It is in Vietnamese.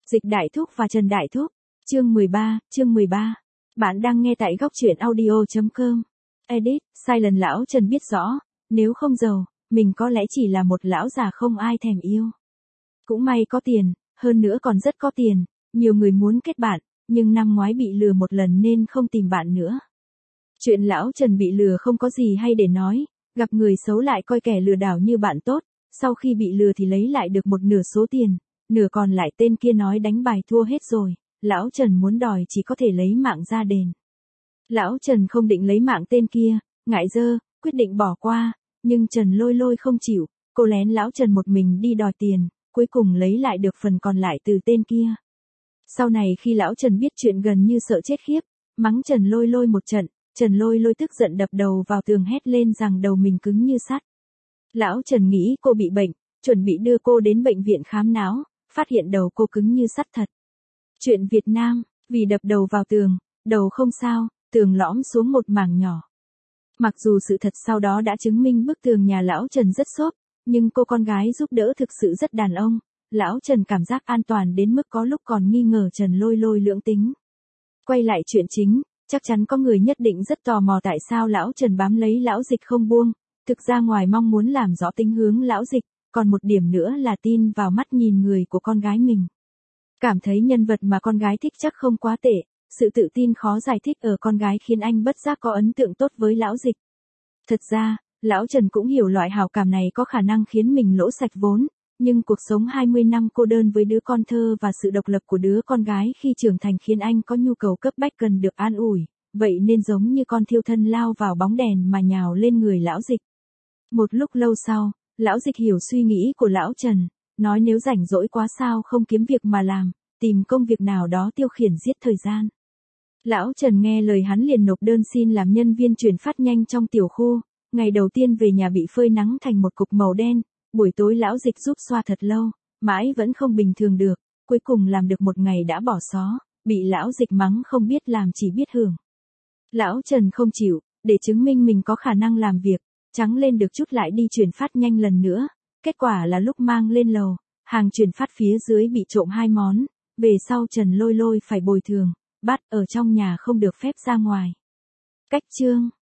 Dịch Đại Thúc và Trần Đại Thúc. Chương 13. Bạn đang nghe tại góc truyện audio.com. Edit, Silent. Lão Trần biết rõ, nếu không giàu, mình có lẽ chỉ là một lão già không ai thèm yêu. Cũng may có tiền, hơn nữa còn rất có tiền, nhiều người muốn kết bạn, nhưng năm ngoái bị lừa một lần nên không tìm bạn nữa. Chuyện lão Trần bị lừa không có gì hay để nói, gặp người xấu lại coi kẻ lừa đảo như bạn tốt, sau khi bị lừa thì lấy lại được một nửa số tiền, nửa còn lại tên kia nói đánh bài thua hết rồi, lão Trần muốn đòi chỉ có thể lấy mạng ra đền. Lão Trần không định lấy mạng tên kia, ngại dơ, quyết định bỏ qua, nhưng Trần Lôi Lôi không chịu, cô lén lão Trần một mình đi đòi tiền, cuối cùng lấy lại được phần còn lại từ tên kia. Sau này khi lão Trần biết chuyện gần như sợ chết khiếp, mắng Trần Lôi Lôi một trận, Trần Lôi Lôi tức giận đập đầu vào tường hét lên rằng đầu mình cứng như sắt. Lão Trần nghĩ cô bị bệnh, chuẩn bị đưa cô đến bệnh viện khám não, phát hiện đầu cô cứng như sắt thật. Chuyện Việt Nam, vì đập đầu vào tường, đầu không sao, tường lõm xuống một mảng nhỏ. Mặc dù sự thật sau đó đã chứng minh bức tường nhà lão Trần rất xốp, nhưng cô con gái giúp đỡ thực sự rất đàn ông, lão Trần cảm giác an toàn đến mức có lúc còn nghi ngờ Trần Lôi Lôi lưỡng tính. Quay lại chuyện chính, chắc chắn có người nhất định rất tò mò tại sao lão Trần bám lấy lão Dịch không buông, thực ra ngoài mong muốn làm rõ tính hướng lão Dịch, còn một điểm nữa là tin vào mắt nhìn người của con gái mình. Cảm thấy nhân vật mà con gái thích chắc không quá tệ, sự tự tin khó giải thích ở con gái khiến anh bất giác có ấn tượng tốt với lão Dịch. Thật ra, lão Trần cũng hiểu loại hảo cảm này có khả năng khiến mình lỗ sạch vốn, nhưng cuộc sống 20 năm cô đơn với đứa con thơ và sự độc lập của đứa con gái khi trưởng thành khiến anh có nhu cầu cấp bách cần được an ủi, vậy nên giống như con thiêu thân lao vào bóng đèn mà nhào lên người lão Dịch. Một lúc lâu sau, lão Dịch hiểu suy nghĩ của lão Trần, nói nếu rảnh rỗi quá sao không kiếm việc mà làm, tìm công việc nào đó tiêu khiển giết thời gian. Lão Trần nghe lời hắn liền nộp đơn xin làm nhân viên chuyển phát nhanh trong tiểu khu, ngày đầu tiên về nhà bị phơi nắng thành một cục màu đen, buổi tối lão Dịch giúp xoa thật lâu, mãi vẫn không bình thường được, cuối cùng làm được một ngày đã bỏ xó, bị lão Dịch mắng không biết làm chỉ biết hưởng. Lão Trần không chịu, để chứng minh mình có khả năng làm việc, trắng lên được chút lại đi chuyển phát nhanh lần nữa, kết quả là lúc mang lên lầu, hàng chuyển phát phía dưới bị trộm 2 món, về sau Trần Lôi Lôi phải bồi thường, bắt ở trong nhà không được phép ra ngoài. Cách chương